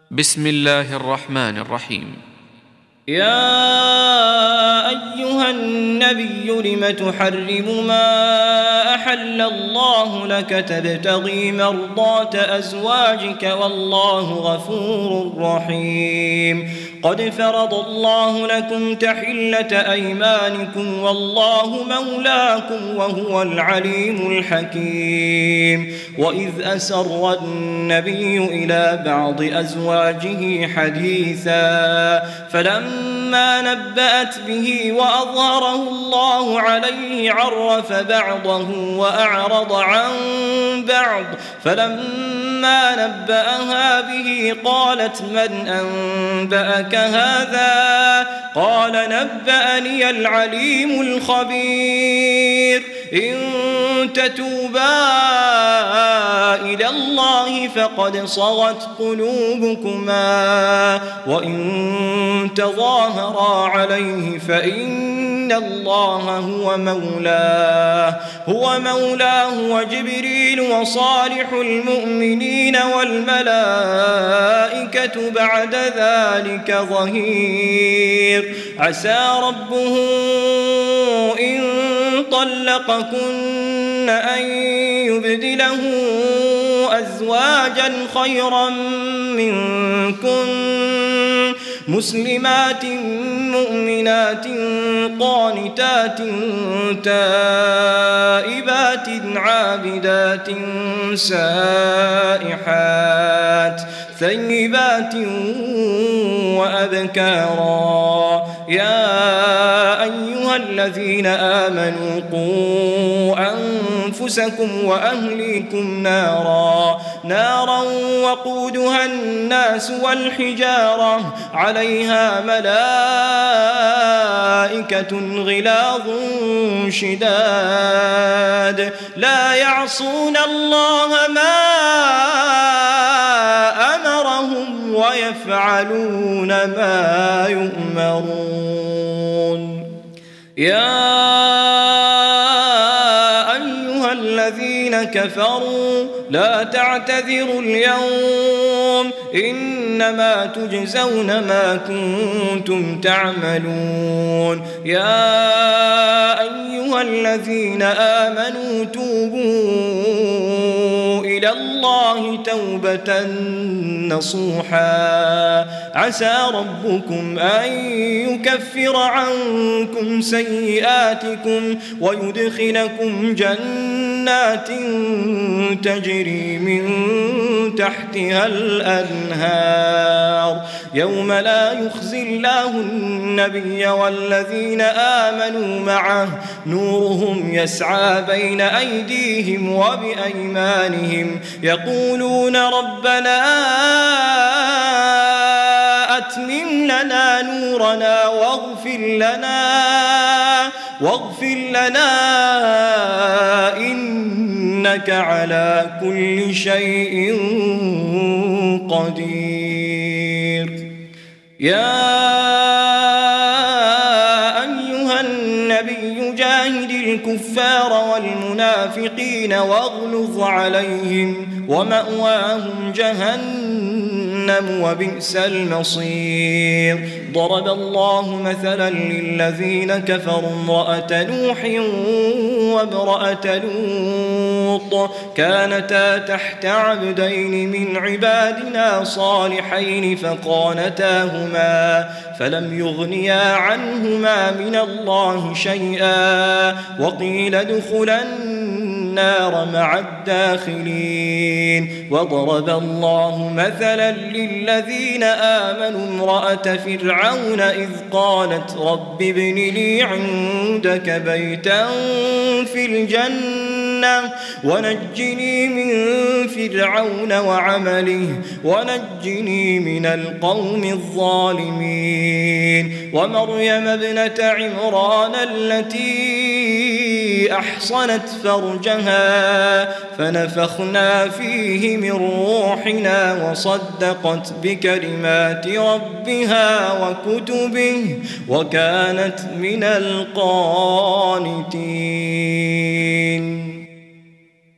بسم الله الرحمن الرحيم. يا أيها النبي لم تحرم ما أحل الله لك تبتغي مرضات أزواجك والله غفور رحيم. قد فرض الله لكم تحلة أيمانكم والله مولاكم وهو العليم الحكيم. وإذ أسر النبي إلى بعض أزواجه حديثا فلما نبأت به وأظهره الله عليه عرف بعضه وأعرض عن بعض فلما نبأها به قالت من أنبأك هذا؟ قال نبأني العليم الخبير. إن تتوبا إلى الله فقد صغت قلوبكما وإن تظاهرا عليه فإن الله هو مولاه وجبريل وصالح المؤمنين والملائكة بعد ذلك ظهير. عسى ربه إن طلقكن أن يبدله أزواجا خيرا منكن مسلمات مؤمنات قانتات تائبات عابدات سائحات ثيبات وأبكارا. يا أيها الذين آمنوا قوا أنفسكم وأهليكم نارا وقودها الناس والحجارة عليها ملائكة غلاظ شداد لا يعصون الله ما أمرهم ويفعلون ما يؤمرون. يا أيها الذين كفروا لا تعتذروا اليوم إنما تجزون ما كنتم تعملون. يا أيها الذين آمنوا توبوا إلى الله توبة نصوحا عسى ربكم أن يكفر عنكم سيئاتكم ويدخلكم جنات تجري من تحتها الأنهار يوم لا يخزي الله النبي والذين آمنوا معه نورهم يسعى بين أيديهم وبأيمانهم يقولون ربنا أتمم لنا نورنا واغفر لنا إنك على كل شيء قدير. يا أيها النبي جاهد الكفار والمنافقين واغلظ عليهم ومأواهم جهنم وبئس المصير. ضرب الله مثلا للذين كفروا امرأة نوح وامرأة لوط كانتا تحت عبدين من عبادنا صالحين فخانتاهما فلم يغنيا عنهما من الله شيئا وقيل ادخلا النار مع الداخلين. وضرب الله مثلا للذين آمنوا امرأة فرعون إذ قالت رب ابن لي عندك بيتا في الجنة ونجني من فرعون وعمله ونجني من القوم الظالمين. ومريم ابنة عمران التي أحصنت فرجها فنفخنا فيه من روحنا وصدقت بكلمات ربها وكتبه وكانت من القانتين.